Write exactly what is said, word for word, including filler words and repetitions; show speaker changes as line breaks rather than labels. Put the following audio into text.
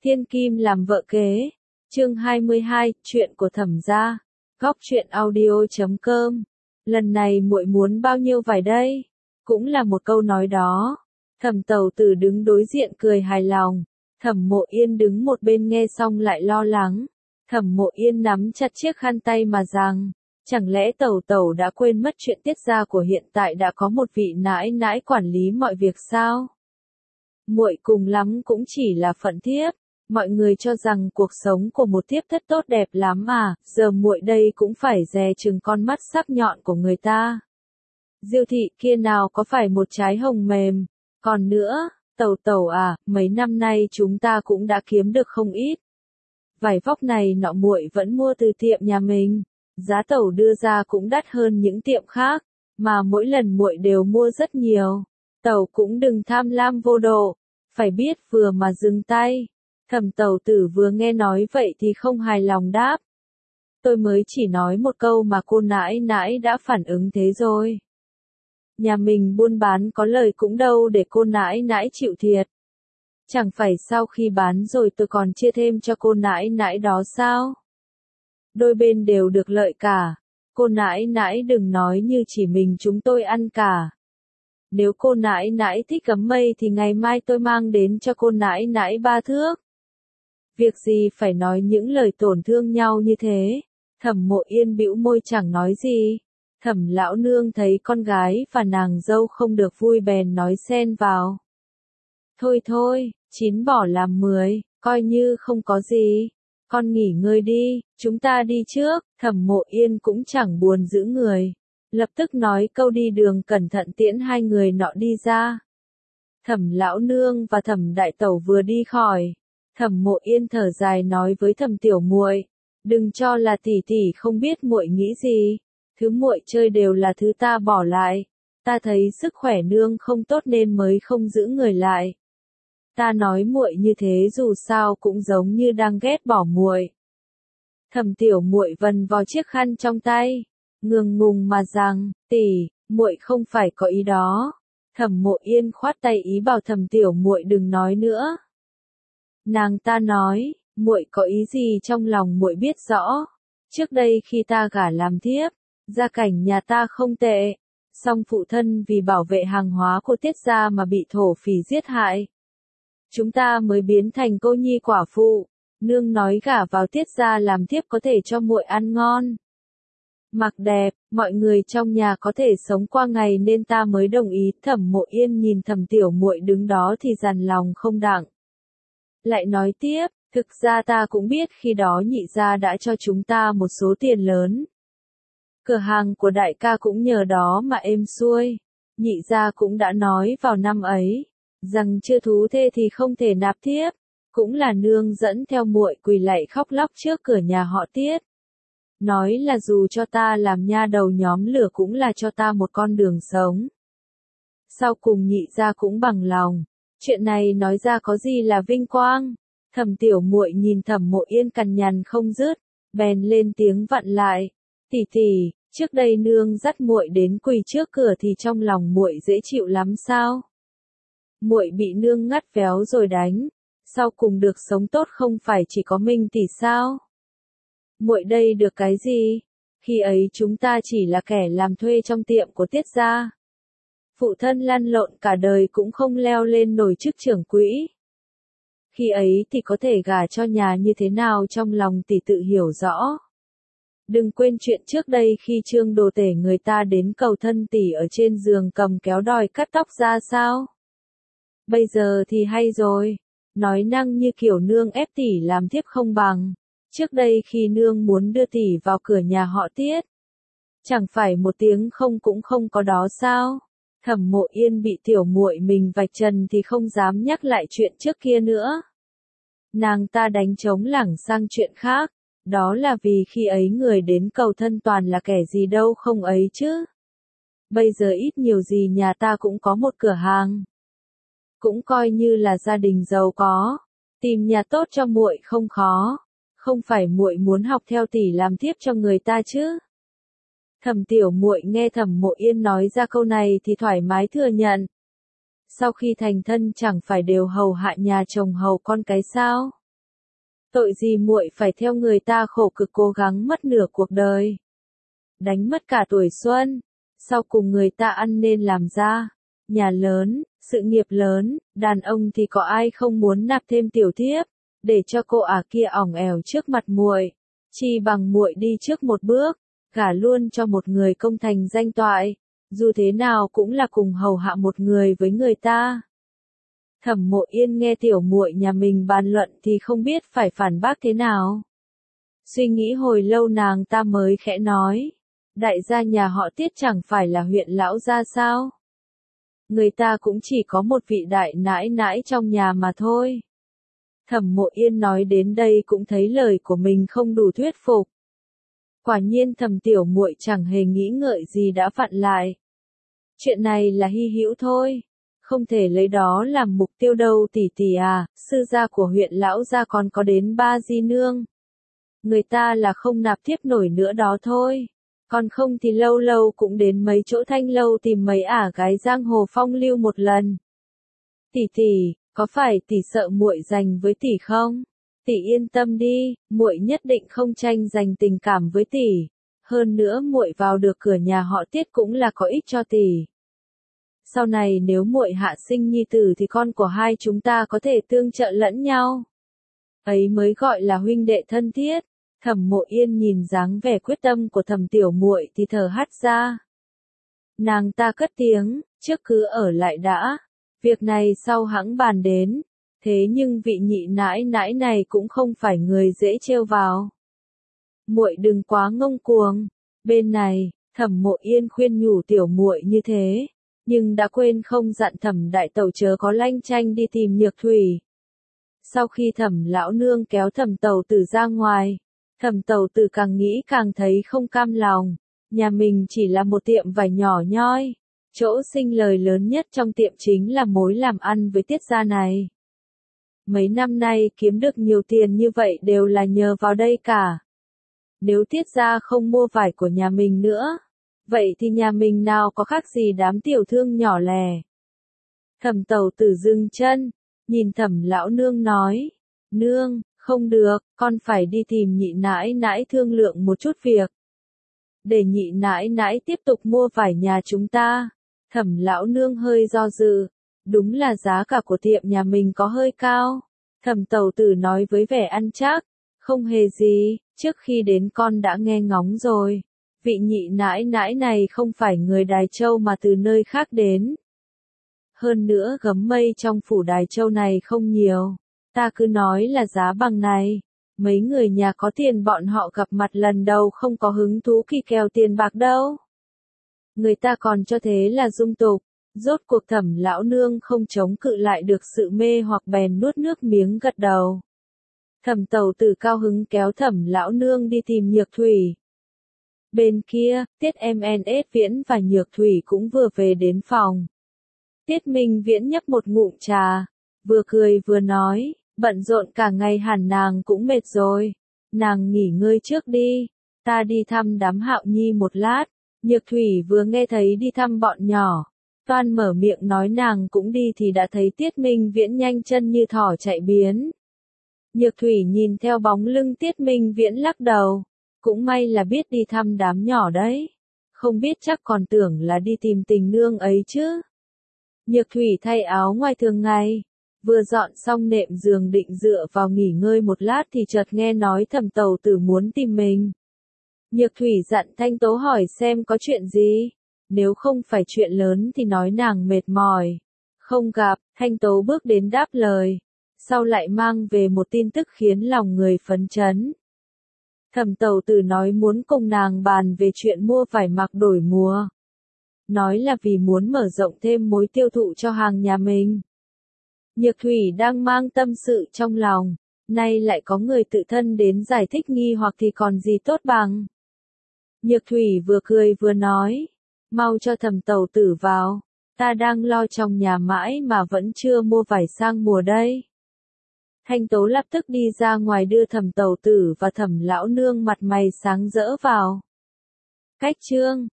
Thiên kim làm vợ kế. Chương hai mươi hai, chuyện của Thẩm gia. Góc truyện audio chấm com. Lần này muội muốn bao nhiêu vải đây? Cũng là một câu nói đó. Thẩm Tẩu Tử đứng đối diện cười hài lòng. Thẩm Mộ Yên đứng một bên nghe xong lại lo lắng. Thẩm Mộ Yên nắm chặt chiếc khăn tay mà rằng, chẳng lẽ Tẩu Tẩu đã quên mất chuyện Tiết gia của hiện tại đã có một vị nãi nãi quản lý mọi việc sao? Muội cùng lắm cũng chỉ là phận thiếp. Mọi người cho rằng cuộc sống của một thiếp thất tốt đẹp lắm mà, giờ muội đây cũng phải dè chừng con mắt sắc nhọn của người ta. Diêu thị kia nào có phải một trái hồng mềm. Còn nữa, Tẩu Tẩu à, mấy năm nay chúng ta cũng đã kiếm được không ít. Vải vóc này nọ muội vẫn mua từ tiệm nhà mình, giá Tẩu đưa ra cũng đắt hơn những tiệm khác, mà mỗi lần muội đều mua rất nhiều. Tẩu cũng đừng tham lam vô độ, phải biết vừa mà dừng tay. Thẩm Tẩu Tử vừa nghe nói vậy thì không hài lòng đáp. Tôi mới chỉ nói một câu mà cô nãi nãi đã phản ứng thế rồi. Nhà mình buôn bán có lời cũng đâu để cô nãi nãi chịu thiệt. Chẳng phải sau khi bán rồi tôi còn chia thêm cho cô nãi nãi đó sao? Đôi bên đều được lợi cả. Cô nãi nãi đừng nói như chỉ mình chúng tôi ăn cả. Nếu cô nãi nãi thích cắm mây thì ngày mai tôi mang đến cho cô nãi nãi ba thước. Việc gì phải nói những lời tổn thương nhau như thế? Thẩm Mộ Yên bĩu môi chẳng nói gì. Thẩm lão nương thấy con gái và nàng dâu không được vui bèn nói xen vào. Thôi thôi, chín bỏ làm mười, coi như không có gì. Con nghỉ ngơi đi, chúng ta đi trước. Thẩm Mộ Yên cũng chẳng buồn giữ người. Lập tức nói câu đi đường cẩn thận tiễn hai người nọ đi ra. Thẩm lão nương và Thẩm đại tẩu vừa đi khỏi. Thẩm Mộ Yên thở dài nói với Thẩm tiểu muội, đừng cho là tỷ tỷ không biết muội nghĩ gì. Thứ muội chơi đều là thứ ta bỏ lại. Ta thấy sức khỏe nương không tốt nên mới không giữ người lại. Ta nói muội như thế dù sao cũng giống như đang ghét bỏ muội. Thẩm tiểu muội vần vò chiếc khăn trong tay, ngượng ngùng mà rằng, tỷ, muội không phải có ý đó. Thẩm Mộ Yên khoát tay ý bảo Thẩm tiểu muội đừng nói nữa. Nàng ta nói, muội có ý gì trong lòng muội biết rõ. Trước đây khi ta gả làm thiếp, gia cảnh nhà ta không tệ, song phụ thân vì bảo vệ hàng hóa của Tiết gia mà bị thổ phỉ giết hại. Chúng ta mới biến thành cô nhi quả phụ. Nương nói gả vào Tiết gia làm thiếp có thể cho muội ăn ngon, mặc đẹp, mọi người trong nhà có thể sống qua ngày nên ta mới đồng ý. Thẩm Mộ Yên nhìn Thẩm tiểu muội đứng đó thì dằn lòng không đặng. Lại nói tiếp, thực ra ta cũng biết khi đó nhị gia đã cho chúng ta một số tiền lớn. Cửa hàng của đại ca cũng nhờ đó mà êm xuôi. Nhị gia cũng đã nói vào năm ấy, rằng chưa thú thê thì không thể nạp thiếp. Cũng là nương dẫn theo muội quỳ lạy khóc lóc trước cửa nhà họ Tiết. Nói là dù cho ta làm nha đầu nhóm lửa cũng là cho ta một con đường sống. Sau cùng nhị gia cũng bằng lòng. Chuyện này nói ra có gì là vinh quang. Thẩm tiểu muội nhìn Thẩm Mộ Yên cằn nhằn không dứt, bèn lên tiếng vặn lại. Tỷ tỷ, trước đây nương dắt muội đến quỳ trước cửa thì trong lòng muội dễ chịu lắm sao? Muội bị nương ngắt véo rồi đánh, sau cùng được sống tốt không phải chỉ có Minh tỷ sao? Muội đây được cái gì? Khi ấy chúng ta chỉ là kẻ làm thuê trong tiệm của Tiết gia. Phụ thân lăn lộn cả đời cũng không leo lên nổi chức trưởng quỹ. Khi ấy thì có thể gả cho nhà như thế nào trong lòng tỷ tự hiểu rõ. Đừng quên chuyện trước đây khi Trương Đồ Tể người ta đến cầu thân tỷ ở trên giường cầm kéo đòi cắt tóc ra sao. Bây giờ thì hay rồi, nói năng như kiểu nương ép tỷ làm thiếp không bằng. Trước đây khi nương muốn đưa tỷ vào cửa nhà họ Tiết, chẳng phải một tiếng không cũng không có đó sao? Thẩm Mộ Yên bị tiểu muội mình vạch trần thì không dám nhắc lại chuyện trước kia nữa. Nàng ta đánh trống lảng sang chuyện khác, đó là vì khi ấy người đến cầu thân toàn là kẻ gì đâu không ấy chứ. Bây giờ ít nhiều gì nhà ta cũng có một cửa hàng, cũng coi như là gia đình giàu có, tìm nhà tốt cho muội không khó, không phải muội muốn học theo tỷ làm thiếp cho người ta chứ. Thẩm tiểu muội nghe Thẩm Mộ Yên nói ra câu này thì thoải mái thừa nhận. Sau khi thành thân chẳng phải đều hầu hạ nhà chồng hầu con cái sao? Tội gì muội phải theo người ta khổ cực cố gắng mất nửa cuộc đời. Đánh mất cả tuổi xuân, sau cùng người ta ăn nên làm ra. Nhà lớn, sự nghiệp lớn, đàn ông thì có ai không muốn nạp thêm tiểu thiếp, để cho cô ả kia ỏng ẻo trước mặt muội. Chi bằng muội đi trước một bước, gả luôn cho một người công thành danh toại, dù thế nào cũng là cùng hầu hạ một người với người ta. Thẩm Mộ Yên nghe tiểu muội nhà mình bàn luận thì không biết phải phản bác thế nào. Suy nghĩ hồi lâu nàng ta mới khẽ nói, đại gia nhà họ Tiết chẳng phải là huyện lão gia sao? Người ta cũng chỉ có một vị đại nãi nãi trong nhà mà thôi. Thẩm Mộ Yên nói đến đây cũng thấy lời của mình không đủ thuyết phục. Quả nhiên Thẩm tiểu muội chẳng hề nghĩ ngợi gì đã vặn lại. Chuyện này là hy hữu thôi, không thể lấy đó làm mục tiêu đâu tỷ tỷ à, sư gia của huyện lão gia còn có đến ba di nương. Người ta là không nạp thiếp nổi nữa đó thôi. Còn không thì lâu lâu cũng đến mấy chỗ thanh lâu tìm mấy ả gái giang hồ phong lưu một lần. Tỷ tỷ, có phải tỷ sợ muội giành với tỷ không? Tỷ yên tâm đi, muội nhất định không tranh giành tình cảm với tỷ. Hơn nữa muội vào được cửa nhà họ Tiết cũng là có ích cho tỷ. Sau này nếu muội hạ sinh nhi tử thì con của hai chúng ta có thể tương trợ lẫn nhau. Ấy mới gọi là huynh đệ thân thiết. Thẩm Mộ Yên nhìn dáng vẻ quyết tâm của Thẩm tiểu muội thì thở hắt ra. Nàng ta cất tiếng, trước cứ ở lại đã, việc này sau hãng bàn đến, thế nhưng vị nhị nãi nãi này cũng không phải người dễ trêu vào. Muội đừng quá ngông cuồng. Bên này, Thẩm Mộ Yên khuyên nhủ tiểu muội như thế, nhưng đã quên không dặn Thẩm đại tẩu chớ có lanh chanh đi tìm Nhược Thủy. Sau khi Thẩm lão nương kéo Thẩm tẩu tử ra ngoài, Thẩm tẩu tử càng nghĩ càng thấy không cam lòng, nhà mình chỉ là một tiệm vải nhỏ nhoi, chỗ sinh lời lớn nhất trong tiệm chính là mối làm ăn với Tiết gia này. Mấy năm nay kiếm được nhiều tiền như vậy đều là nhờ vào đây cả. Nếu Tiết gia không mua vải của nhà mình nữa, vậy thì nhà mình nào có khác gì đám tiểu thương nhỏ lẻ. Thẩm tẩu tử dừng chân, nhìn Thẩm lão nương nói, nương, không được, con phải đi tìm nhị nãi nãi thương lượng một chút việc. Để nhị nãi nãi tiếp tục mua vải nhà chúng ta. Thẩm lão nương hơi do dự, đúng là giá cả của tiệm nhà mình có hơi cao. Thẩm tẩu tử nói với vẻ ăn chắc, không hề gì, trước khi đến con đã nghe ngóng rồi. Vị nhị nãi nãi này không phải người Đài Châu mà từ nơi khác đến. Hơn nữa gấm mây trong phủ Đài Châu này không nhiều. Ta cứ nói là giá bằng này. Mấy người nhà có tiền bọn họ gặp mặt lần đầu không có hứng thú khi kèo tiền bạc đâu. Người ta còn cho thế là dung tục. Rốt cuộc Thẩm lão nương không chống cự lại được sự mê hoặc bèn nuốt nước miếng gật đầu. Thẩm tẩu tử cao hứng kéo Thẩm lão nương đi tìm Nhược Thủy. Bên kia, Tiết em en ét Viễn và Nhược Thủy cũng vừa về đến phòng. Tiết Minh Viễn nhấp một ngụm trà, vừa cười vừa nói, bận rộn cả ngày hẳn nàng cũng mệt rồi. Nàng nghỉ ngơi trước đi, ta đi thăm đám Hạo Nhi một lát. Nhược Thủy vừa nghe thấy đi thăm bọn nhỏ, toan mở miệng nói nàng cũng đi thì đã thấy Tiết Minh Viễn nhanh chân như thỏ chạy biến. Nhược Thủy nhìn theo bóng lưng Tiết Minh Viễn lắc đầu, cũng may là biết đi thăm đám nhỏ đấy, không biết chắc còn tưởng là đi tìm tình nương ấy chứ. Nhược Thủy thay áo ngoài thường ngày, vừa dọn xong nệm giường định dựa vào nghỉ ngơi một lát thì chợt nghe nói Thẩm tẩu tử muốn tìm mình. Nhược Thủy dặn Thanh Tố hỏi xem có chuyện gì, nếu không phải chuyện lớn thì nói nàng mệt mỏi. Không gặp, Thanh Tố bước đến đáp lời, sau lại mang về một tin tức khiến lòng người phấn chấn. Thẩm tẩu tử nói muốn cùng nàng bàn về chuyện mua vải mặc đổi mùa. Nói là vì muốn mở rộng thêm mối tiêu thụ cho hàng nhà mình. Nhược Thủy đang mang tâm sự trong lòng, nay lại có người tự thân đến giải thích nghi hoặc thì còn gì tốt bằng. Nhược Thủy vừa cười vừa nói, mau cho Thẩm tẩu tử vào, ta đang lo trong nhà mãi mà vẫn chưa mua vải sang mùa đây. Thanh Tố lập tức đi ra ngoài đưa Thẩm tẩu tử và Thẩm lão nương mặt mày sáng rỡ vào. Cách chương